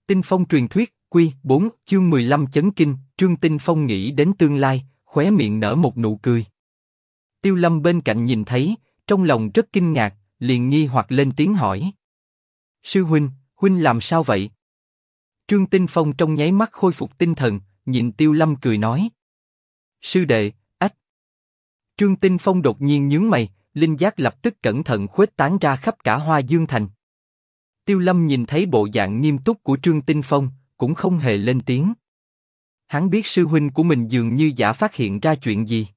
Tinh Phong truyền thuyết, Quy 4, chương 15 chấn kinh. Trương Tinh Phong nghĩ đến tương lai, khóe miệng nở một nụ cười. Tiêu Lâm bên cạnh nhìn thấy, trong lòng rất kinh ngạc, liền nghi hoặc lên tiếng hỏi. Sư huynh, huynh làm sao vậy? Trương Tinh Phong trong nháy mắt khôi phục tinh thần, nhìn Tiêu Lâm cười nói. Sư đệ, ách. Trương Tinh Phong đột nhiên nhướng mày, linh giác lập tức cẩn thận khuếch tán ra khắp cả Hoa Dương Thành. Tiêu Lâm nhìn thấy bộ dạng nghiêm túc của Trương Tinh Phong, cũng không hề lên tiếng. Hắn biết sư huynh của mình dường như đã phát hiện ra chuyện gì.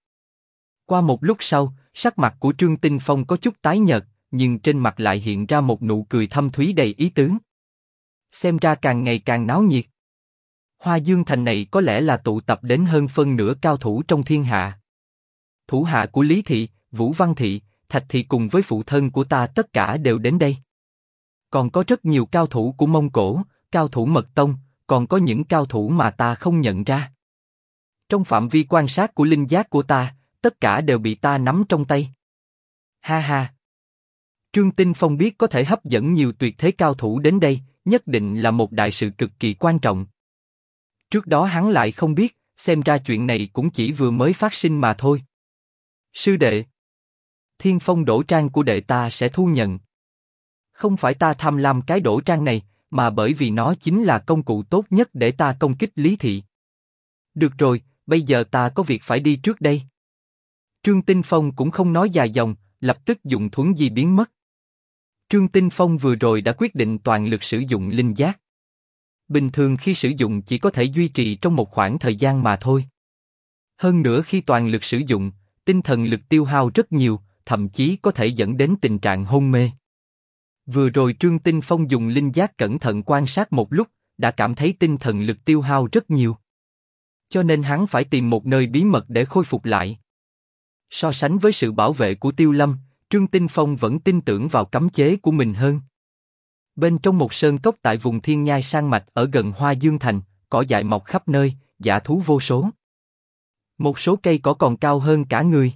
Qua một lúc sau, sắc mặt của Trương Tinh Phong có chút tái nhợt, nhưng trên mặt lại hiện ra một nụ cười thâm thúy đầy ý tứ. Xem ra càng ngày càng náo nhiệt. Hoa Dương Thành này có lẽ là tụ tập đến hơn phân nửa cao thủ trong thiên hạ. Thủ hạ của Lý Thị, Vũ Văn Thị, Thạch Thị cùng với phụ thân của ta tất cả đều đến đây. Còn có rất nhiều cao thủ của Mông Cổ, cao thủ Mật Tông, còn có những cao thủ mà ta không nhận ra. Trong phạm vi quan sát của linh giác của ta, tất cả đều bị ta nắm trong tay. Ha ha. Trương Tinh Phong biết có thể hấp dẫn nhiều tuyệt thế cao thủ đến đây, nhất định là một đại sự cực kỳ quan trọng. Trước đó hắn lại không biết, xem ra chuyện này cũng chỉ vừa mới phát sinh mà thôi. Sư đệ, Thiên Phong đổ trang của đệ ta sẽ thu nhận. Không phải ta tham lam cái đổ trang này, mà bởi vì nó chính là công cụ tốt nhất để ta công kích Lý Thị. Được rồi, bây giờ ta có việc phải đi trước đây. Trương Tinh Phong cũng không nói dài dòng, lập tức dùng thuấn di biến mất. Trương Tinh Phong vừa rồi đã quyết định toàn lực sử dụng linh giác. Bình thường khi sử dụng chỉ có thể duy trì trong một khoảng thời gian mà thôi. Hơn nữa khi toàn lực sử dụng, tinh thần lực tiêu hao rất nhiều, thậm chí có thể dẫn đến tình trạng hôn mê. Vừa rồi Trương Tinh Phong dùng linh giác cẩn thận quan sát một lúc, đã cảm thấy tinh thần lực tiêu hao rất nhiều. Cho nên hắn phải tìm một nơi bí mật để khôi phục lại. So sánh với sự bảo vệ của Tiêu Lâm, Trương Tinh Phong vẫn tin tưởng vào cấm chế của mình hơn. Bên trong một sơn cốc tại vùng Thiên Nhai Sang Mạch ở gần Hoa Dương Thành, cỏ dại mọc khắp nơi, dã thú vô số. Một số cây cỏ còn cao hơn cả người.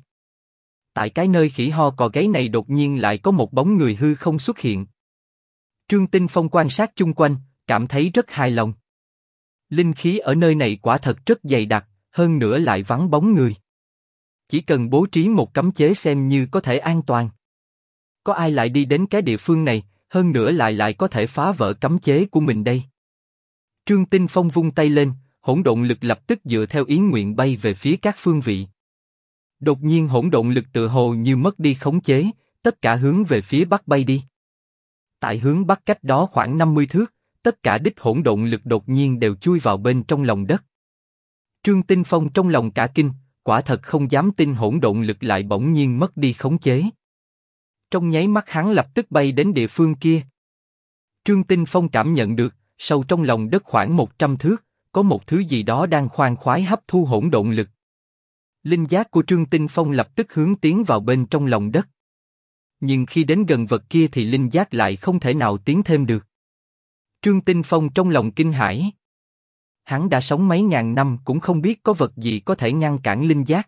Tại cái nơi khỉ ho cò gáy này đột nhiên lại có một bóng người hư không xuất hiện. Trương Tinh Phong quan sát chung quanh, cảm thấy rất hài lòng. Linh khí ở nơi này quả thật rất dày đặc, hơn nữa lại vắng bóng người. Chỉ cần bố trí một cấm chế xem như có thể an toàn. Có ai lại đi đến cái địa phương này, hơn nữa lại có thể phá vỡ cấm chế của mình đây? Trương Tinh Phong vung tay lên, hỗn độn lực lập tức dựa theo ý nguyện bay về phía các phương vị. Đột nhiên hỗn độn lực tựa hồ như mất đi khống chế, tất cả hướng về phía bắc bay đi. Tại hướng bắc cách đó khoảng 50 thước, tất cả đích hỗn độn lực đột nhiên đều chui vào bên trong lòng đất. Trương Tinh Phong trong lòng cả kinh, quả thật không dám tin hỗn độn lực lại bỗng nhiên mất đi khống chế. Trong nháy mắt hắn lập tức bay đến địa phương kia. Trương Tinh Phong cảm nhận được, sâu trong lòng đất khoảng 100 thước, có một thứ gì đó đang khoan khoái hấp thu hỗn độn lực. Linh giác của Trương Tinh Phong lập tức hướng tiến vào bên trong lòng đất. Nhưng khi đến gần vật kia thì linh giác lại không thể nào tiến thêm được. Trương Tinh Phong trong lòng kinh hãi. Hắn đã sống mấy ngàn năm cũng không biết có vật gì có thể ngăn cản linh giác.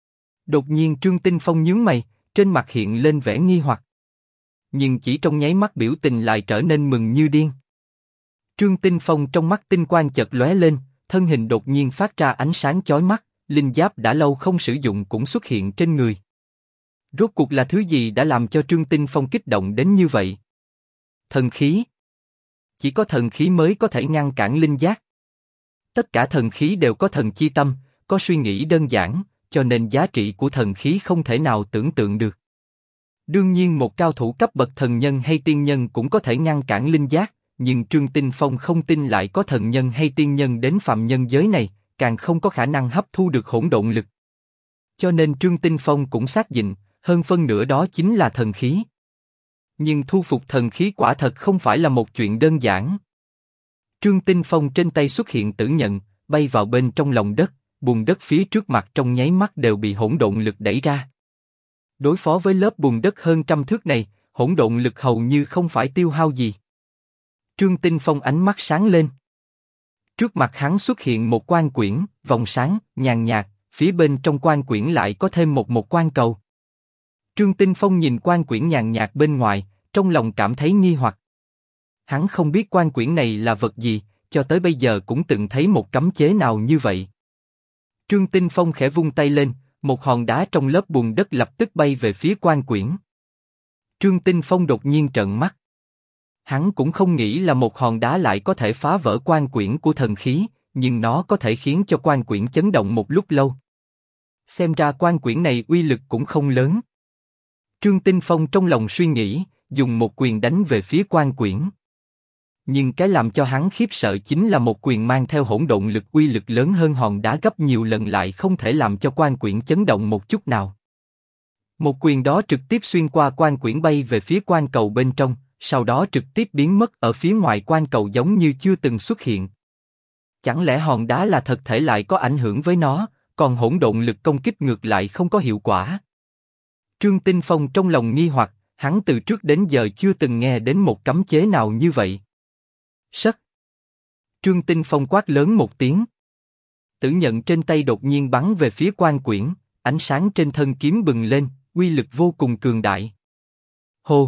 Đột nhiên Trương Tinh Phong nhướng mày, trên mặt hiện lên vẻ nghi hoặc. Nhưng chỉ trong nháy mắt biểu tình lại trở nên mừng như điên. Trương Tinh Phong trong mắt tinh quang chợt lóe lên, thân hình đột nhiên phát ra ánh sáng chói mắt, linh giáp đã lâu không sử dụng cũng xuất hiện trên người. Rốt cuộc là thứ gì đã làm cho Trương Tinh Phong kích động đến như vậy? Thần khí. Chỉ có thần khí mới có thể ngăn cản linh giác. Tất cả thần khí đều có thần chi tâm, có suy nghĩ đơn giản, cho nên giá trị của thần khí không thể nào tưởng tượng được. Đương nhiên một cao thủ cấp bậc thần nhân hay tiên nhân cũng có thể ngăn cản linh giác, nhưng Trương Tinh Phong không tin lại có thần nhân hay tiên nhân đến phàm nhân giới này, càng không có khả năng hấp thu được hỗn độn lực. Cho nên Trương Tinh Phong cũng xác định, hơn phân nửa đó chính là thần khí. Nhưng thu phục thần khí quả thật không phải là một chuyện đơn giản. Trương Tinh Phong trên tay xuất hiện tử nhận, bay vào bên trong lòng đất, bùn đất phía trước mặt trong nháy mắt đều bị hỗn độn lực đẩy ra. Đối phó với lớp bùn đất hơn trăm thước này, hỗn độn lực hầu như không phải tiêu hao gì. Trương Tinh Phong ánh mắt sáng lên. Trước mặt hắn xuất hiện một quan quyển, vòng sáng, nhàn nhạt, phía bên trong quan quyển lại có thêm một quan cầu. Trương Tinh Phong nhìn quan quyển nhàn nhạt bên ngoài, trong lòng cảm thấy nghi hoặc. Hắn không biết quan quyển này là vật gì, cho tới bây giờ cũng từng thấy một cấm chế nào như vậy. Trương Tinh Phong khẽ vung tay lên, một hòn đá trong lớp bùn đất lập tức bay về phía quan quyển. Trương Tinh Phong đột nhiên trợn mắt. Hắn cũng không nghĩ là một hòn đá lại có thể phá vỡ quan quyển của thần khí, nhưng nó có thể khiến cho quan quyển chấn động một lúc lâu. Xem ra quan quyển này uy lực cũng không lớn. Trương Tinh Phong trong lòng suy nghĩ, dùng một quyền đánh về phía quan quyển. Nhưng cái làm cho hắn khiếp sợ chính là một quyền mang theo hỗn độn lực uy lực lớn hơn hòn đá gấp nhiều lần lại không thể làm cho quan quyển chấn động một chút nào. Một quyền đó trực tiếp xuyên qua quan quyển bay về phía quan cầu bên trong, sau đó trực tiếp biến mất ở phía ngoài quan cầu giống như chưa từng xuất hiện. Chẳng lẽ hòn đá là thật thể lại có ảnh hưởng với nó, còn hỗn độn lực công kích ngược lại không có hiệu quả? Trương Tinh Phong trong lòng nghi hoặc, hắn từ trước đến giờ chưa từng nghe đến một cấm chế nào như vậy. Sất. Trương Tinh Phong quát lớn một tiếng. Tử nhận trên tay đột nhiên bắn về phía quan quyển, ánh sáng trên thân kiếm bừng lên, uy lực vô cùng cường đại. Hô!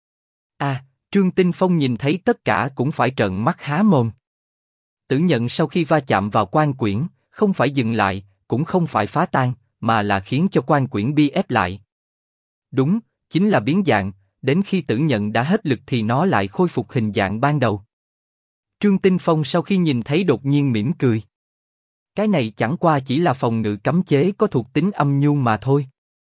Trương Tinh Phong nhìn thấy tất cả cũng phải trợn mắt há mồm. Tử nhận sau khi va chạm vào quan quyển, không phải dừng lại, cũng không phải phá tan, mà là khiến cho quan quyển bi ép lại. Đúng, chính là biến dạng, đến khi tử nhận đã hết lực thì nó lại khôi phục hình dạng ban đầu. Trương Tinh Phong sau khi nhìn thấy đột nhiên mỉm cười. Cái này chẳng qua chỉ là phòng ngự cấm chế có thuộc tính âm nhu mà thôi.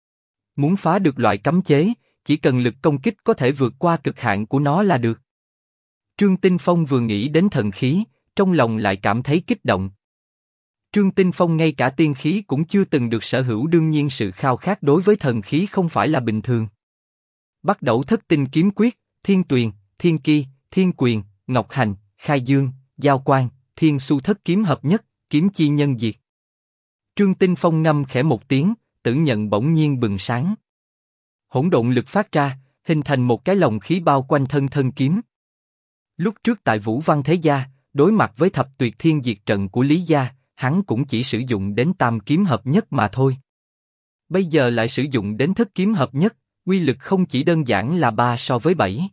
Muốn phá được loại cấm chế, chỉ cần lực công kích có thể vượt qua cực hạn của nó là được. Trương Tinh Phong vừa nghĩ đến thần khí, trong lòng lại cảm thấy kích động. Trương Tinh Phong ngay cả tiên khí cũng chưa từng được sở hữu, đương nhiên sự khao khát đối với thần khí không phải là bình thường. Bắt đầu thất tinh kiếm quyết, thiên tuyền, thiên ki, thiên quyền, ngọc hành, khai dương, giao quang, thiên su thất kiếm hợp nhất, kiếm chi nhân diệt. Trương Tinh Phong ngâm khẽ một tiếng, tử nhận bỗng nhiên bừng sáng. Hỗn độn lực phát ra, hình thành một cái lồng khí bao quanh thân kiếm. Lúc trước tại Vũ Văn Thế Gia, đối mặt với thập tuyệt thiên diệt trận của Lý Gia, hắn cũng chỉ sử dụng đến tam kiếm hợp nhất mà thôi. Bây giờ lại sử dụng đến thất kiếm hợp nhất, uy lực không chỉ đơn giản là 3 so với 7.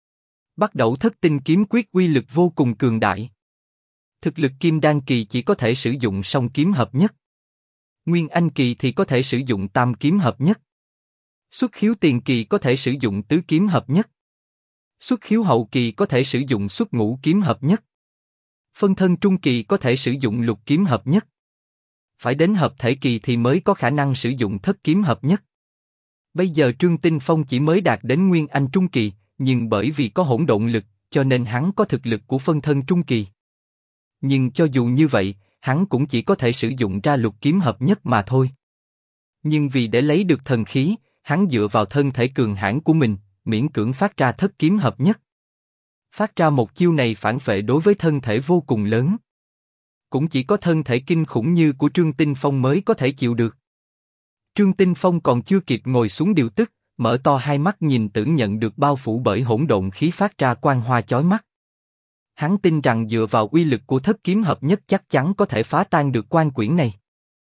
Bắt đầu thất tinh kiếm quyết uy lực vô cùng cường đại. Thực lực kim đan kỳ chỉ có thể sử dụng song kiếm hợp nhất. Nguyên anh kỳ thì có thể sử dụng tam kiếm hợp nhất. Xuất khiếu tiền kỳ có thể sử dụng tứ kiếm hợp nhất. Xuất khiếu hậu kỳ có thể sử dụng xuất ngũ kiếm hợp nhất. Phân thân trung kỳ có thể sử dụng lục kiếm hợp nhất. Phải đến hợp thể kỳ thì mới có khả năng sử dụng thất kiếm hợp nhất. Bây giờ Trương Tinh Phong chỉ mới đạt đến Nguyên Anh trung kỳ, nhưng bởi vì có hỗn độn lực, cho nên hắn có thực lực của phân thân trung kỳ. Nhưng cho dù như vậy, hắn cũng chỉ có thể sử dụng ra lục kiếm hợp nhất mà thôi. Nhưng vì để lấy được thần khí, hắn dựa vào thân thể cường hãn của mình, miễn cưỡng phát ra thất kiếm hợp nhất. Phát ra một chiêu này phản phệ đối với thân thể vô cùng lớn. Cũng chỉ có thân thể kinh khủng như của Trương Tinh Phong mới có thể chịu được. Trương Tinh Phong còn chưa kịp ngồi xuống điều tức, mở to hai mắt nhìn Tử Nhận được bao phủ bởi hỗn độn khí phát ra quang hoa chói mắt. Hắn tin rằng dựa vào uy lực của thất kiếm hợp nhất chắc chắn có thể phá tan được quan quyển này.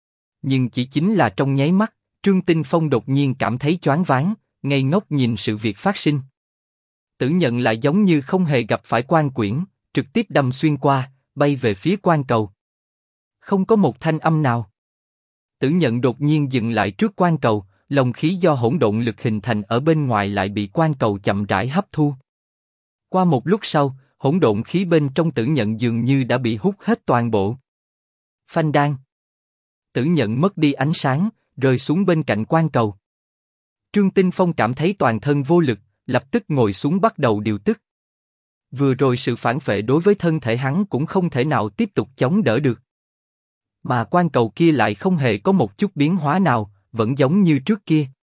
Nhưng chỉ chính là trong nháy mắt, Trương Tinh Phong đột nhiên cảm thấy choáng váng, ngây ngốc nhìn sự việc phát sinh. Tử Nhận lại giống như không hề gặp phải quan quyển, trực tiếp đâm xuyên qua, bay về phía quan cầu. Không có một thanh âm nào. Tử Nhận đột nhiên dừng lại trước quan cầu, lồng khí do hỗn độn lực hình thành ở bên ngoài lại bị quan cầu chậm rãi hấp thu. Qua một lúc sau, hỗn độn khí bên trong Tử Nhận dường như đã bị hút hết toàn bộ. Phanh đan. Tử Nhận mất đi ánh sáng, rơi xuống bên cạnh quan cầu. Trương Tinh Phong cảm thấy toàn thân vô lực, lập tức ngồi xuống bắt đầu điều tức. Vừa rồi sự phản phệ đối với thân thể hắn cũng không thể nào tiếp tục chống đỡ được. Mà quan cầu kia lại không hề có một chút biến hóa nào, vẫn giống như trước kia.